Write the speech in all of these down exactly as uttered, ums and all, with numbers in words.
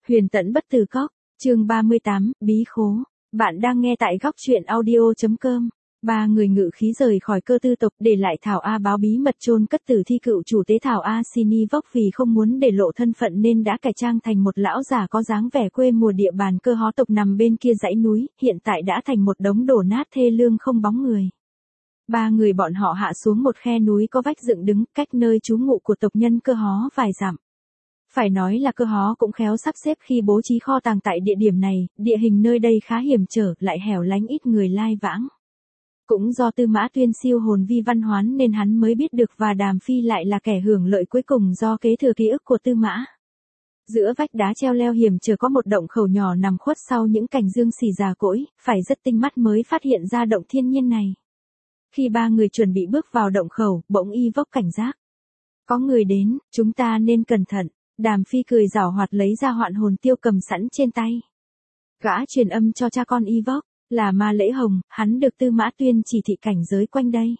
Huyền tẫn bất tử cóc, chương ba mươi tám, bí khố. Bạn đang nghe tại góc truyện audio.com. Ba người ngự khí rời khỏi cơ tư tộc để lại Thảo A báo bí mật chôn cất tử thi cựu chủ tế Thảo A Sini Vóc vì không muốn để lộ thân phận nên đã cải trang thành một lão già có dáng vẻ quê mùa địa bàn cơ hó tộc nằm bên kia dãy núi, hiện tại đã thành một đống đổ nát thê lương không bóng người. Ba người bọn họ hạ xuống một khe núi có vách dựng đứng cách nơi trú ngụ của tộc nhân cơ hó vài dặm. Phải nói là cơ hó cũng khéo sắp xếp khi bố trí kho tàng tại địa điểm này, địa hình nơi đây khá hiểm trở, lại hẻo lánh ít người lai vãng. Cũng do Tư Mã Tuyên siêu hồn vi văn hoán nên hắn mới biết được và Đàm Phi lại là kẻ hưởng lợi cuối cùng do kế thừa ký ức của Tư Mã. Giữa vách đá treo leo hiểm trở có một động khẩu nhỏ nằm khuất sau những cành dương xì già cỗi, phải rất tinh mắt mới phát hiện ra động thiên nhiên này. Khi ba người chuẩn bị bước vào động khẩu, bỗng Y Vóc cảnh giác. Có người đến, chúng ta nên cẩn thận. Đàm Phi cười giảo hoạt lấy ra hoạn hồn tiêu cầm sẵn trên tay. Gã truyền âm cho cha con Y Vóc, là Ma Lễ Hồng, hắn được Tư Mã Tuyên chỉ thị cảnh giới quanh đây.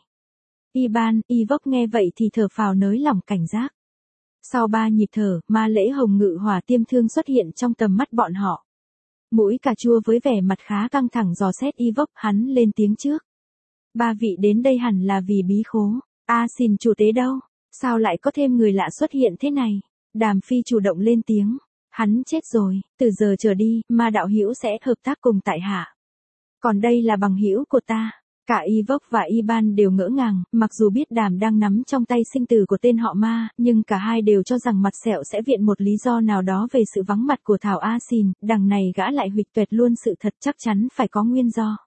Y Ban, Y Vóc nghe vậy thì thở phào nới lỏng cảnh giác. Sau ba nhịp thở, Ma Lễ Hồng ngự hỏa tiêm thương xuất hiện trong tầm mắt bọn họ. Mũi cà chua với vẻ mặt khá căng thẳng dò xét Y Vóc, hắn lên tiếng trước. Ba vị đến đây hẳn là vì bí khố. A xin chủ tế đâu? Sao lại có thêm người lạ xuất hiện thế này? Đàm Phi chủ động lên tiếng. Hắn chết rồi, từ giờ trở đi, Ma đạo hữu sẽ hợp tác cùng tại hạ. Còn đây là bằng hữu của ta. Cả Y Vóc và Y Ban đều ngỡ ngàng, mặc dù biết Đàm đang nắm trong tay sinh tử của tên họ Ma, nhưng cả hai đều cho rằng mặt sẹo sẽ viện một lý do nào đó về sự vắng mặt của Thảo A Xin, đằng này gã lại huỵch toẹt luôn sự thật, chắc chắn phải có nguyên do.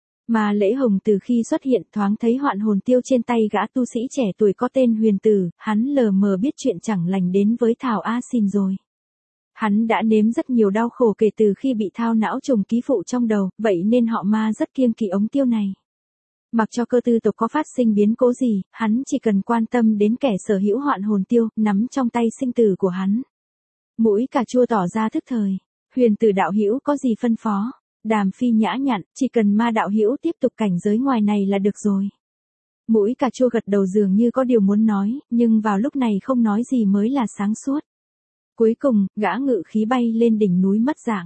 Ma Lễ Hồng từ khi xuất hiện thoáng thấy hoạn hồn tiêu trên tay gã tu sĩ trẻ tuổi có tên Huyền Tử, hắn lờ mờ biết chuyện chẳng lành đến với Thảo A Xin rồi. Hắn đã nếm rất nhiều đau khổ kể từ khi bị thao não trùng ký phụ trong đầu, vậy nên họ Ma rất kiêng kỵ ống tiêu này. Mặc cho cơ tư tộc có phát sinh biến cố gì, hắn chỉ cần quan tâm đến kẻ sở hữu hoạn hồn tiêu, nắm trong tay sinh tử của hắn. Mũi cà chua tỏ ra thức thời. Huyền Tử đạo hữu có gì phân phó? Đàm Phi nhã nhặn, chỉ cần Ma đạo hữu tiếp tục cảnh giới ngoài này là được rồi. Mũi cà chua gật đầu dường như có điều muốn nói, nhưng vào lúc này không nói gì mới là sáng suốt. Cuối cùng, gã ngự khí bay lên đỉnh núi mất dạng.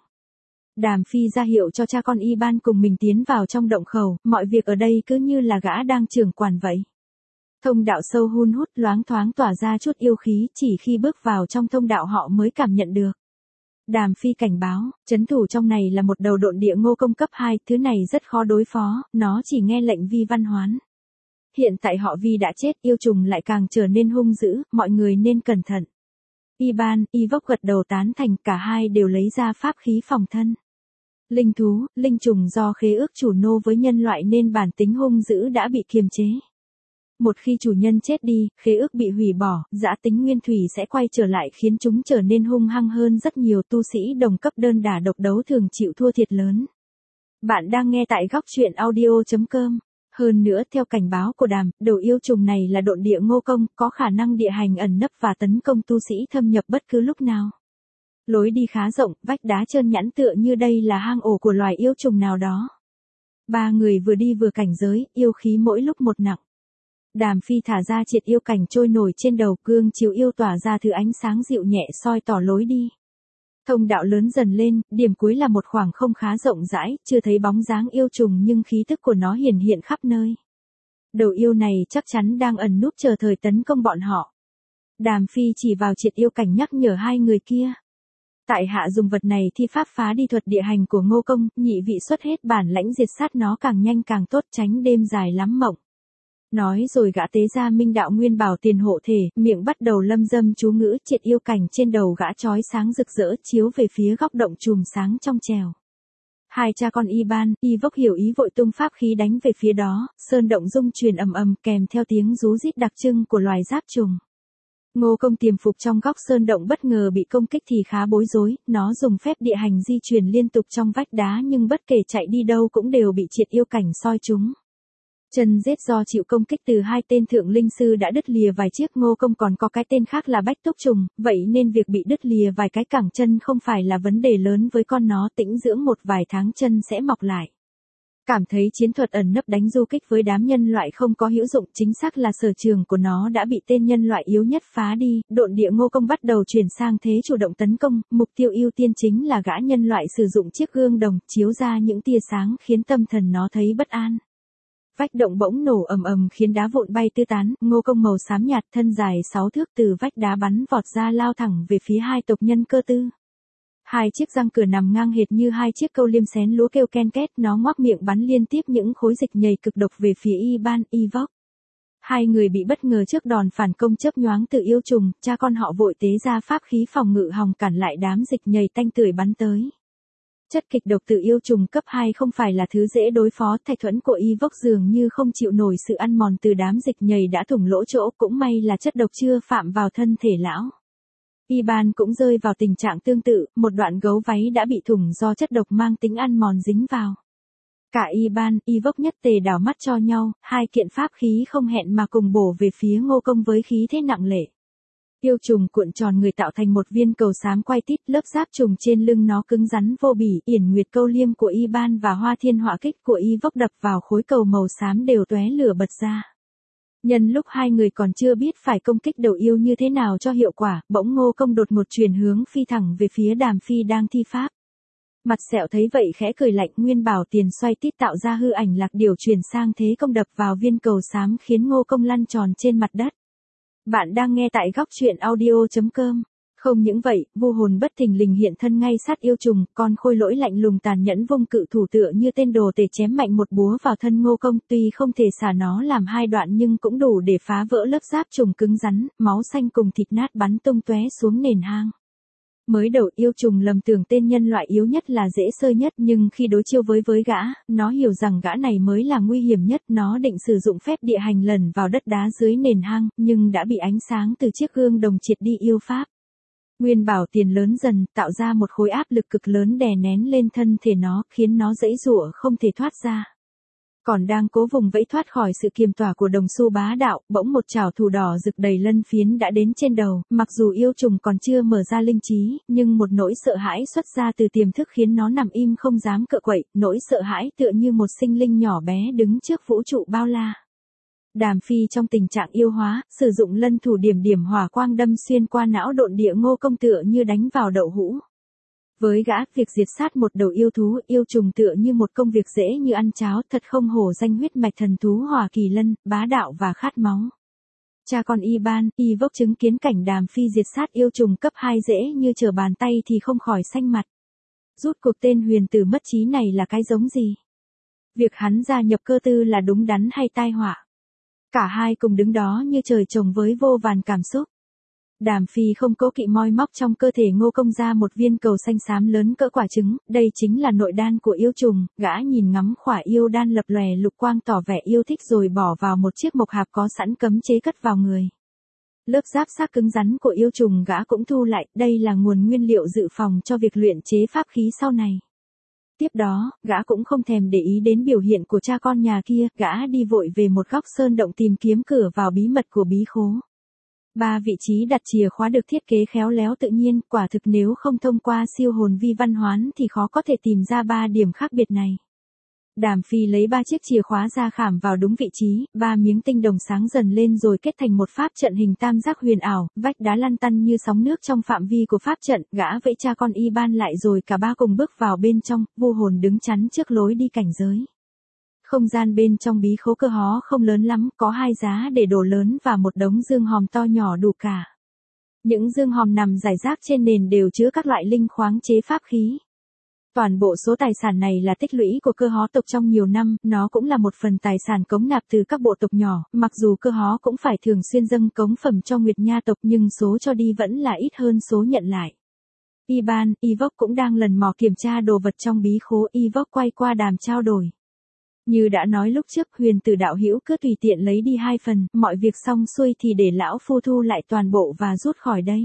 Đàm Phi ra hiệu cho cha con Y Ban cùng mình tiến vào trong động khẩu, mọi việc ở đây cứ như là gã đang trưởng quản vậy. Thông đạo sâu hun hút loáng thoáng tỏa ra chút yêu khí, chỉ khi bước vào trong thông đạo họ mới cảm nhận được. Đàm Phi cảnh báo, trấn thủ trong này là một đầu độn địa ngô công cấp hai, thứ này rất khó đối phó, nó chỉ nghe lệnh Vi văn hoán. Hiện tại họ Vi đã chết, yêu trùng lại càng trở nên hung dữ, mọi người nên cẩn thận. Y Ban, Y Vóc gật đầu tán thành, cả hai đều lấy ra pháp khí phòng thân. Linh thú, linh trùng do khế ước chủ nô với nhân loại nên bản tính hung dữ đã bị kiềm chế. Một khi chủ nhân chết đi, khế ước bị hủy bỏ, dã tính nguyên thủy sẽ quay trở lại khiến chúng trở nên hung hăng hơn rất nhiều, tu sĩ đồng cấp đơn đả độc đấu thường chịu thua thiệt lớn. Bạn đang nghe tại góc truyện audio.com. Hơn nữa theo cảnh báo của Đàm, đầu yêu trùng này là độn địa ngô công, có khả năng địa hành ẩn nấp và tấn công tu sĩ thâm nhập bất cứ lúc nào. Lối đi khá rộng, vách đá trơn nhẵn tựa như đây là hang ổ của loài yêu trùng nào đó. Ba người vừa đi vừa cảnh giới, yêu khí mỗi lúc một nặng. Đàm Phi thả ra triệt yêu cảnh trôi nổi trên đầu, gương chiếu yêu tỏa ra thứ ánh sáng dịu nhẹ soi tỏ lối đi. Thông đạo lớn dần lên, điểm cuối là một khoảng không khá rộng rãi, chưa thấy bóng dáng yêu trùng nhưng khí tức của nó hiển hiện khắp nơi. Đầu yêu này chắc chắn đang ẩn núp chờ thời tấn công bọn họ. Đàm Phi chỉ vào triệt yêu cảnh nhắc nhở hai người kia. Tại hạ dùng vật này thi pháp phá đi thuật địa hành của Ngô Công, nhị vị xuất hết bản lãnh diệt sát nó càng nhanh càng tốt, tránh đêm dài lắm mộng. Nói rồi gã tế ra minh đạo nguyên bảo tiền hộ thể, miệng bắt đầu lâm dâm chú ngữ, triệt yêu cảnh trên đầu gã chói sáng rực rỡ chiếu về phía góc động chùm sáng trong trèo. Hai cha con Y Ban, Y Vóc hiểu ý vội tung pháp khí đánh về phía đó, sơn động rung truyền ầm ầm kèm theo tiếng rú rít đặc trưng của loài giáp trùng. Ngô Công tiềm phục trong góc sơn động bất ngờ bị công kích thì khá bối rối, nó dùng phép địa hành di chuyển liên tục trong vách đá nhưng bất kể chạy đi đâu cũng đều bị triệt yêu cảnh soi trúng. Chân rết do chịu công kích từ hai tên thượng linh sư đã đứt lìa vài chiếc, Ngô Công còn có cái tên khác là Bách Túc Trùng, vậy nên việc bị đứt lìa vài cái cẳng chân không phải là vấn đề lớn với con nó, tĩnh dưỡng một vài tháng chân sẽ mọc lại. Cảm thấy chiến thuật ẩn nấp đánh du kích với đám nhân loại không có hữu dụng, chính xác là sở trường của nó đã bị tên nhân loại yếu nhất phá đi, độn địa Ngô Công bắt đầu chuyển sang thế chủ động tấn công, mục tiêu ưu tiên chính là gã nhân loại sử dụng chiếc gương đồng, chiếu ra những tia sáng khiến tâm thần nó thấy bất an. Vách động bỗng nổ ầm ầm khiến đá vụn bay tứ tán, Ngô Công màu xám nhạt thân dài sáu thước từ vách đá bắn vọt ra lao thẳng về phía hai tộc nhân cơ tư. Hai chiếc răng cửa nằm ngang hệt như hai chiếc câu liêm xén lúa kêu ken két, nó ngoác miệng bắn liên tiếp những khối dịch nhầy cực độc về phía Iban, Ivok. Hai người bị bất ngờ trước đòn phản công chớp nhoáng từ yêu trùng, cha con họ vội tế ra pháp khí phòng ngự hòng cản lại đám dịch nhầy tanh tưởi bắn tới. Chất kịch độc từ yêu trùng cấp hai không phải là thứ dễ đối phó, thạch thuẫn của Ivok dường như không chịu nổi sự ăn mòn từ đám dịch nhầy đã thủng lỗ chỗ, cũng may là chất độc chưa phạm vào thân thể lão. Iban cũng rơi vào tình trạng tương tự, một đoạn gấu váy đã bị thủng do chất độc mang tính ăn mòn dính vào. Cả Iban, Ivok nhất tề đảo mắt cho nhau, hai kiện pháp khí không hẹn mà cùng bổ về phía Ngô Công với khí thế nặng nề. Yêu trùng cuộn tròn người tạo thành một viên cầu xám quay tít, lớp giáp trùng trên lưng nó cứng rắn vô bỉ, yển nguyệt câu liêm của Iban và hoa thiên họa kích của Ivok đập vào khối cầu màu xám đều tóe lửa bật ra. Nhân lúc hai người còn chưa biết phải công kích đầu yêu như thế nào cho hiệu quả, bỗng Ngô Công đột ngột chuyển hướng phi thẳng về phía Đàm Phi đang thi pháp. Mặt sẹo thấy vậy khẽ cười lạnh, Nguyên Bảo Tiền xoay tít tạo ra hư ảnh lạc điểu chuyển sang thế công đập vào viên cầu xám khiến Ngô Công lăn tròn trên mặt đất. Bạn đang nghe tại góc truyện audio chấm com. Không những vậy, vu hồn bất thình lình hiện thân ngay sát yêu trùng, con khôi lỗi lạnh lùng tàn nhẫn vung cự thủ tựa như tên đồ tể chém mạnh một búa vào thân Ngô Công, tuy không thể xả nó làm hai đoạn nhưng cũng đủ để phá vỡ lớp giáp trùng cứng rắn, máu xanh cùng thịt nát bắn tung tóe xuống nền hang. Mới đầu yêu trùng lầm tưởng tên nhân loại yếu nhất là dễ sơi nhất, nhưng khi đối chiêu với với gã, nó hiểu rằng gã này mới là nguy hiểm nhất, nó định sử dụng phép địa hành lần vào đất đá dưới nền hang, nhưng đã bị ánh sáng từ chiếc gương đồng triệt đi yêu pháp. Nguyên Bảo Tiền lớn dần, tạo ra một khối áp lực cực lớn đè nén lên thân thể nó, khiến nó giãy giụa không thể thoát ra. Còn đang cố vùng vẫy thoát khỏi sự kiềm tỏa của đồng xu bá đạo, bỗng một chảo thủ đỏ rực đầy lân phiến đã đến trên đầu, mặc dù yêu trùng còn chưa mở ra linh trí, nhưng một nỗi sợ hãi xuất ra từ tiềm thức khiến nó nằm im không dám cựa quậy, nỗi sợ hãi tựa như một sinh linh nhỏ bé đứng trước vũ trụ bao la. Đàm Phi trong tình trạng yêu hóa, sử dụng lân thủ điểm điểm hỏa quang đâm xuyên qua não độn địa Ngô Công tựa như đánh vào đậu hũ. Với gã, việc diệt sát một đầu yêu thú, yêu trùng tựa như một công việc dễ như ăn cháo, thật không hổ danh huyết mạch thần thú Hỏa Kỳ Lân, bá đạo và khát máu. Cha con Iban, Ivok chứng kiến cảnh Đàm Phi diệt sát yêu trùng cấp hai dễ như trở bàn tay thì không khỏi xanh mặt. Rút cuộc tên huyền tử mất trí này là cái giống gì? Việc hắn gia nhập cơ tư là đúng đắn hay tai họa? Cả hai cùng đứng đó như trời trồng với vô vàn cảm xúc. Đàm Phi không cố kỵ moi móc trong cơ thể Ngô Công ra một viên cầu xanh xám lớn cỡ quả trứng, đây chính là nội đan của yêu trùng, gã nhìn ngắm khỏa yêu đan lập lòe lục quang tỏ vẻ yêu thích rồi bỏ vào một chiếc mộc hạp có sẵn cấm chế cất vào người. Lớp giáp xác cứng rắn của yêu trùng gã cũng thu lại, đây là nguồn nguyên liệu dự phòng cho việc luyện chế pháp khí sau này. Tiếp đó, gã cũng không thèm để ý đến biểu hiện của cha con nhà kia, gã đi vội về một góc sơn động tìm kiếm cửa vào bí mật của bí khố. Ba vị trí đặt chìa khóa được thiết kế khéo léo tự nhiên, quả thực nếu không thông qua siêu hồn vi văn hoán thì khó có thể tìm ra ba điểm khác biệt này. Đàm Phi lấy ba chiếc chìa khóa ra khảm vào đúng vị trí, ba miếng tinh đồng sáng dần lên rồi kết thành một pháp trận hình tam giác huyền ảo, vách đá lăn tăn như sóng nước trong phạm vi của pháp trận, gã vẫy cha con Iban lại rồi cả ba cùng bước vào bên trong, vu hồn đứng chắn trước lối đi cảnh giới. Không gian bên trong bí khố cơ hó không lớn lắm, có hai giá để đồ lớn và một đống dương hòm to nhỏ đủ cả. Những dương hòm nằm rải rác trên nền đều chứa các loại linh khoáng chế pháp khí. Toàn bộ số tài sản này là tích lũy của cơ hó tộc trong nhiều năm, nó cũng là một phần tài sản cống nạp từ các bộ tộc nhỏ, mặc dù cơ hó cũng phải thường xuyên dâng cống phẩm cho Nguyệt Nha tộc nhưng số cho đi vẫn là ít hơn số nhận lại. Iban, Ivok cũng đang lần mò kiểm tra đồ vật trong bí khố, Ivok quay qua Đàm trao đổi. Như đã nói lúc trước, huyền tử đạo hữu cứ tùy tiện lấy đi hai phần, mọi việc xong xuôi thì để lão phu thu lại toàn bộ và rút khỏi đây.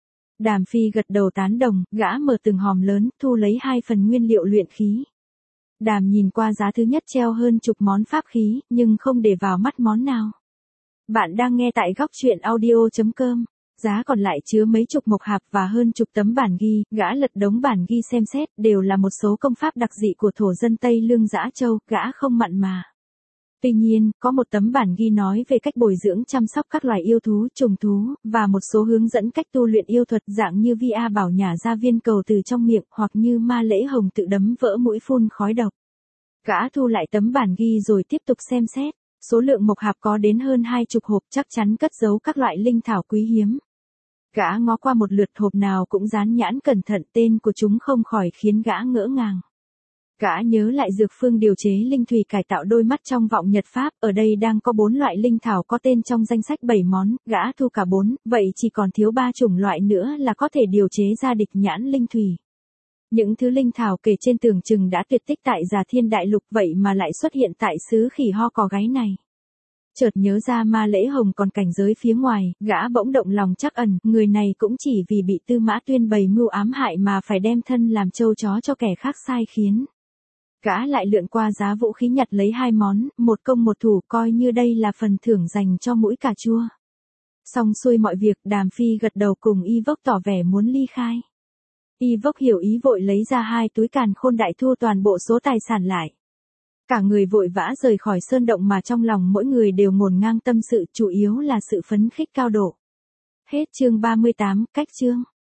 Đàm Phi gật đầu tán đồng, gã mở từng hòm lớn, thu lấy hai phần nguyên liệu luyện khí. Đàm nhìn qua giá thứ nhất treo hơn chục món pháp khí, nhưng không để vào mắt món nào. Bạn đang nghe tại góc truyện audio chấm com. Giá còn lại chứa mấy chục mộc hạp và hơn chục tấm bản ghi, gã lật đống bản ghi xem xét, đều là một số công pháp đặc dị của thổ dân Tây Lương Dã Châu, gã không mặn mà. Tuy nhiên, có một tấm bản ghi nói về cách bồi dưỡng chăm sóc các loài yêu thú, trùng thú, và một số hướng dẫn cách tu luyện yêu thuật dạng như Vi A Bảo nhả ra viên cầu từ trong miệng, hoặc như Ma Lễ Hồng tự đấm vỡ mũi phun khói độc. Gã thu lại tấm bản ghi rồi tiếp tục xem xét. Số lượng mộc hạp có đến hơn hai chục hộp, chắc chắn cất giấu các loại linh thảo quý hiếm. Gã ngó qua một lượt, hộp nào cũng dán nhãn cẩn thận, tên của chúng không khỏi khiến gã ngỡ ngàng. Gã nhớ lại dược phương điều chế linh thủy cải tạo đôi mắt trong vọng Nhật Pháp, ở đây đang có bốn loại linh thảo có tên trong danh sách bảy món, gã thu cả bốn, vậy chỉ còn thiếu ba chủng loại nữa là có thể điều chế ra địch nhãn linh thủy. Những thứ linh thảo kể trên tưởng chừng đã tuyệt tích tại Già Thiên Đại Lục, vậy mà lại xuất hiện tại xứ khỉ ho cò gáy này. Chợt nhớ ra Ma Lễ Hồng còn cảnh giới phía ngoài, gã bỗng động lòng trắc ẩn, người này cũng chỉ vì bị Tư Mã Tuyên bày mưu ám hại mà phải đem thân làm trâu chó cho kẻ khác sai khiến. Gã lại lượn qua giá vũ khí nhặt lấy hai món, một công một thủ, coi như đây là phần thưởng dành cho mũi cà chua. Xong xuôi mọi việc, Đàm Phi gật đầu cùng Y Vốc tỏ vẻ muốn ly khai. Y Vốc hiểu ý vội lấy ra hai túi càn khôn đại thu toàn bộ số tài sản lại. Cả người vội vã rời khỏi sơn động mà trong lòng mỗi người đều ngổn ngang tâm sự, chủ yếu là sự phấn khích cao độ. Hết chương ba mươi tám, cách chương.